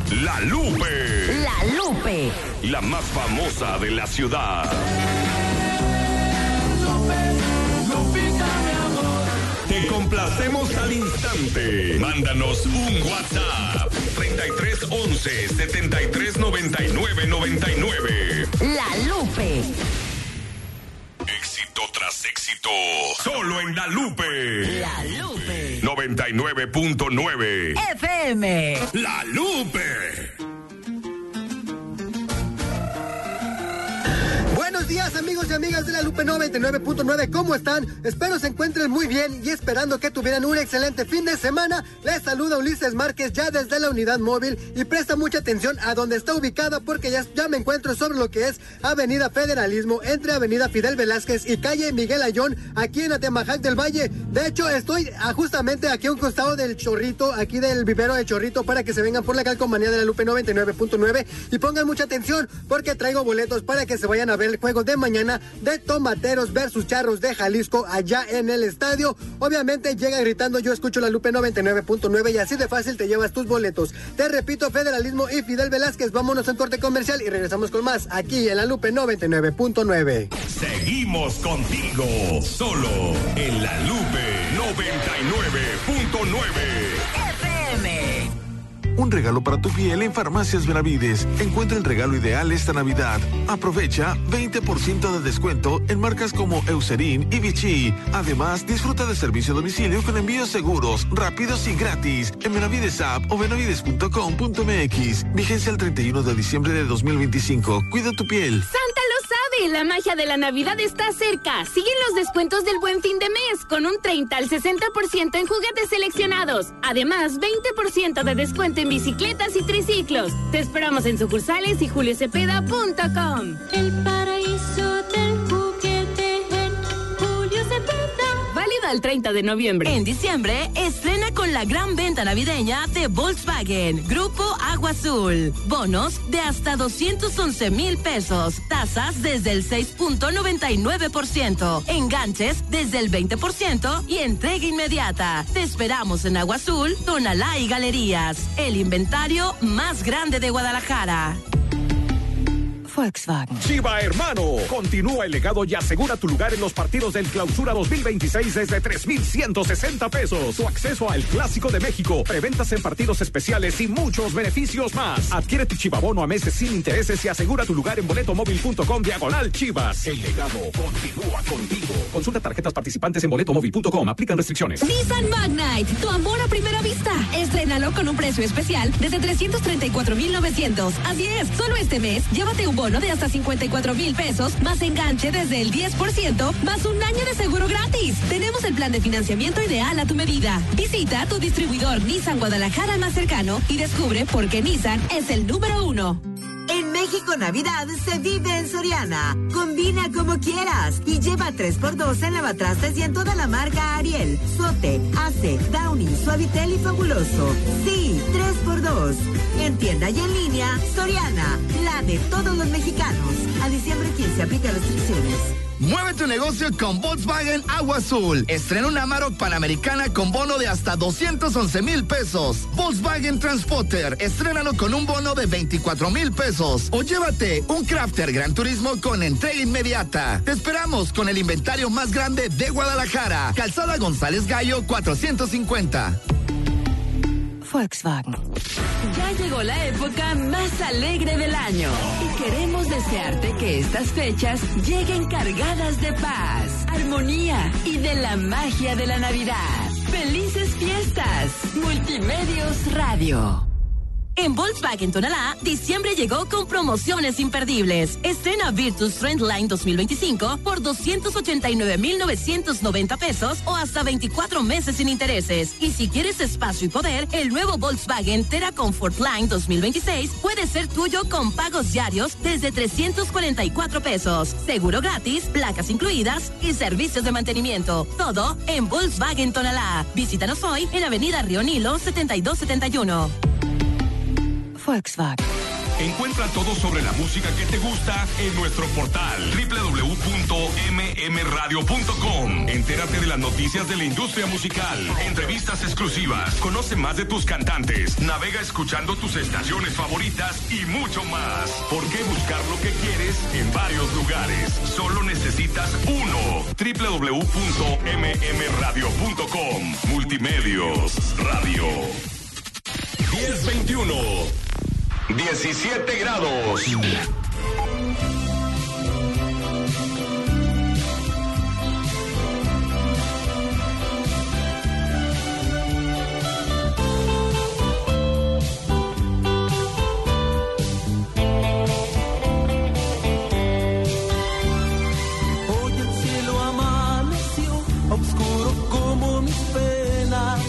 La Lupe. La Lupe. La más famosa de la ciudad. Te complacemos al instante. Mándanos un WhatsApp. 3311-739999. La Lupe. Éxito tras éxito. Solo en La Lupe. La Lupe. 99.9 FM. La Lupe. Buenos días, amigos y amigas de La Lupe 99.9, ¿cómo están? Espero se encuentren muy bien y esperando que tuvieran un excelente fin de semana. Les saluda Ulises Márquez ya desde la unidad móvil y presta mucha atención a donde está ubicada porque ya me encuentro sobre lo que es Avenida Federalismo entre Avenida Fidel Velázquez y calle Miguel Ayllón, aquí en Atemajac del Valle. De hecho, estoy justamente aquí a un costado del Chorrito, aquí del vivero de Chorrito, para que se vengan por la calcomanía de La Lupe 99.9 y pongan mucha atención porque traigo boletos para que se vayan a ver el juego de mañana de Tomateros versus Charros de Jalisco allá en el estadio. Obviamente llega gritando yo escucho La Lupe 99.9 y así de fácil te llevas tus boletos. Te repito, Federalismo y Fidel Velázquez. Vámonos a un corte comercial y regresamos con más aquí en La Lupe 99.9. Seguimos contigo, solo en La Lupe 99.9 FM. Un regalo para tu piel en Farmacias Benavides. Encuentra el regalo ideal esta Navidad. Aprovecha 20% de descuento en marcas como Eucerin y Vichy. Además, disfruta de servicio a domicilio con envíos seguros, rápidos y gratis en Benavides App o benavides.com.mx. Vigencia el 31 de diciembre de 2025. Cuida tu piel. ¡Santa lo sabe! La magia de la Navidad está cerca. Siguen los descuentos del Buen Fin de Mes con un 30 al 60% en juguetes seleccionados. Además, 20% de descuento en bicicletas y triciclos. Te esperamos en sucursales y juliocepeda.com. El paraíso del juguete en Julio Cepeda. Válido al 30 de noviembre. En diciembre, estrena con la gran venta navideña de Volkswagen, Grupo Agua Azul. Bonos de hasta 211,000 pesos. Tasas desde el 6.99%. Enganches desde el 20% y entrega inmediata. Te esperamos en Agua Azul, Tonalá y Galerías. El inventario más grande de Guadalajara. Volkswagen. Chiva Hermano, continúa el legado y asegura tu lugar en los partidos del Clausura 2026 desde 3,160 pesos. Tu acceso al Clásico de México, preventas en partidos especiales y muchos beneficios más. Adquiere tu Chivabono a meses sin intereses y asegura tu lugar en boletomóvil.com/Chivas. El legado continúa contigo. Consulta tarjetas participantes en boletomóvil.com. Aplican restricciones. Nissan Magnite, tu amor a primera vista. Estrénalo con un precio especial desde 334,900. Así es, solo este mes, llévate un bono de hasta 54,000 pesos, más enganche desde el 10%, más un año de seguro gratis. Tenemos el plan de financiamiento ideal a tu medida. Visita tu distribuidor Nissan Guadalajara más cercano y descubre por qué Nissan es el número 1. En México Navidad se vive en Soriana. Combina como quieras y lleva 3x2 en lavatrastes y en toda la marca Ariel, Sote, Ace, Downy, Suavitel y Fabuloso. Sí, 3x2. En tienda y en línea, Soriana, la de todos los mexicanos. A diciembre 15 aplica restricciones. Mueve tu negocio con Volkswagen Agua Azul. Estrena una Amarok Panamericana con bono de hasta 211,000 pesos. Volkswagen Transporter, estrénalo con un bono de 24,000 pesos. O llévate un Crafter Gran Turismo con entrega inmediata. Te esperamos con el inventario más grande de Guadalajara. Calzada González Gallo 450. Volkswagen. Ya llegó la época más alegre del año y queremos desearte que estas fechas lleguen cargadas de paz, armonía y de la magia de la Navidad. ¡Felices fiestas! Multimedios Radio. En Volkswagen Tonalá, diciembre llegó con promociones imperdibles. Estrena Virtus Trendline 2025 por 289,990 pesos o hasta 24 meses sin intereses. Y si quieres espacio y poder, el nuevo Volkswagen Terra Comfort Line 2026 puede ser tuyo con pagos diarios desde 344 pesos. Seguro gratis, placas incluidas y servicios de mantenimiento. Todo en Volkswagen Tonalá. Visítanos hoy en Avenida Río Nilo 7271. Volkswagen. Encuentra todo sobre la música que te gusta en nuestro portal www.mmradio.com. Entérate de las noticias de la industria musical, entrevistas exclusivas, conoce más de tus cantantes, navega escuchando tus estaciones favoritas y mucho más. ¿Por qué buscar lo que quieres en varios lugares? Solo necesitas uno. www.mmradio.com. Multimedios Radio. 1021. 17 grados. Hoy el cielo amaneció oscuro como mis penas.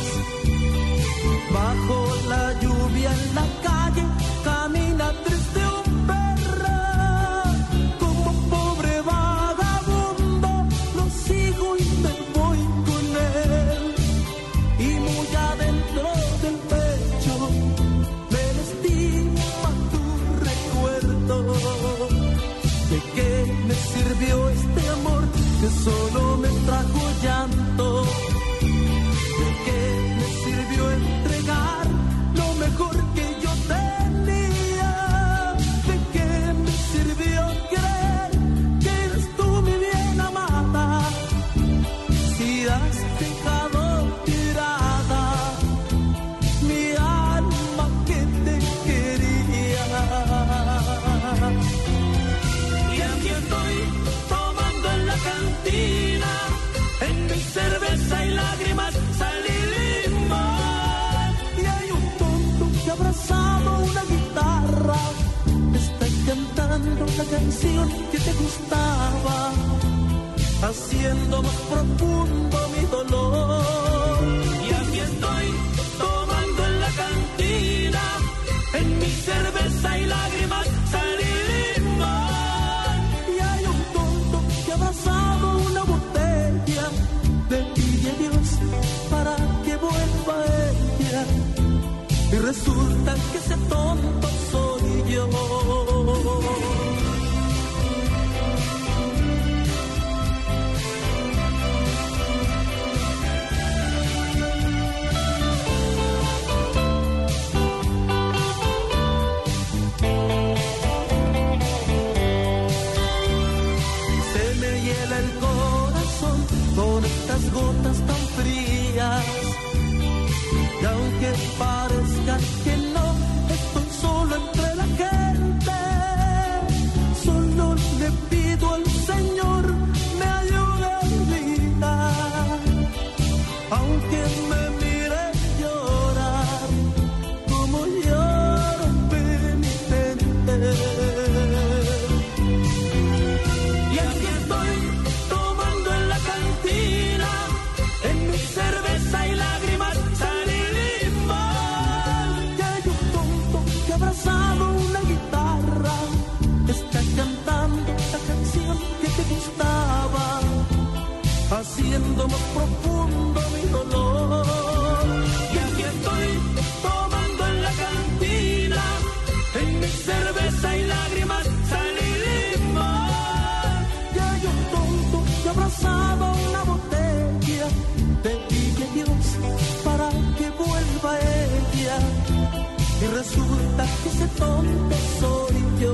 Bajo la lluvia en la calle camina triste un perro, como pobre vagabundo lo sigo y me voy con él, y muy adentro del pecho me lastima tu recuerdo. ¿De qué me sirvió este amor que solo me trajo llanto? ¿De qué me sirvió entregar lo mejor que yo tenía? ¿De qué me sirvió creer que eres tú mi bien amada? Si has dejado tirada mi alma que te quería. Y aquí estoy tomando en la cantina, en mi cerveza y lágrimas salí limón. Y hay un tonto que abrazado una guitarra está cantando la canción que te gustaba, haciendo más profundo mi dolor. Y aquí estoy tomando en la cantina, en mi cerveza y lágrimas salí limón. Y hay un tonto que abrazado una botella le pide a Dios para que vuelva ella, y resulta que ese tonto soy yo. Se me hiela el corazón con estas gotas tan frías, y aunque parezca que no estoy solo entre la gente, solo le pido al Señor me ayude a olvidar, aunque me mire llorar como lloro penitente. Y aquí estoy tomando en la cantina, en mi cerveza y lágrimas salí limón. Y hay un tonto que abrazado una guitarra está cantando la canción que te gustaba, haciendo más profundo mi dolor. Y aquí estoy tomando en la cantina, en mi cerveza y lágrimas salí limón. Y hay un tonto que abrazado una botella le pide a Dios para que vuelva ella, y resulta que ese tonto soy yo.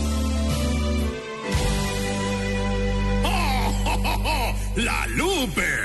La Lupe.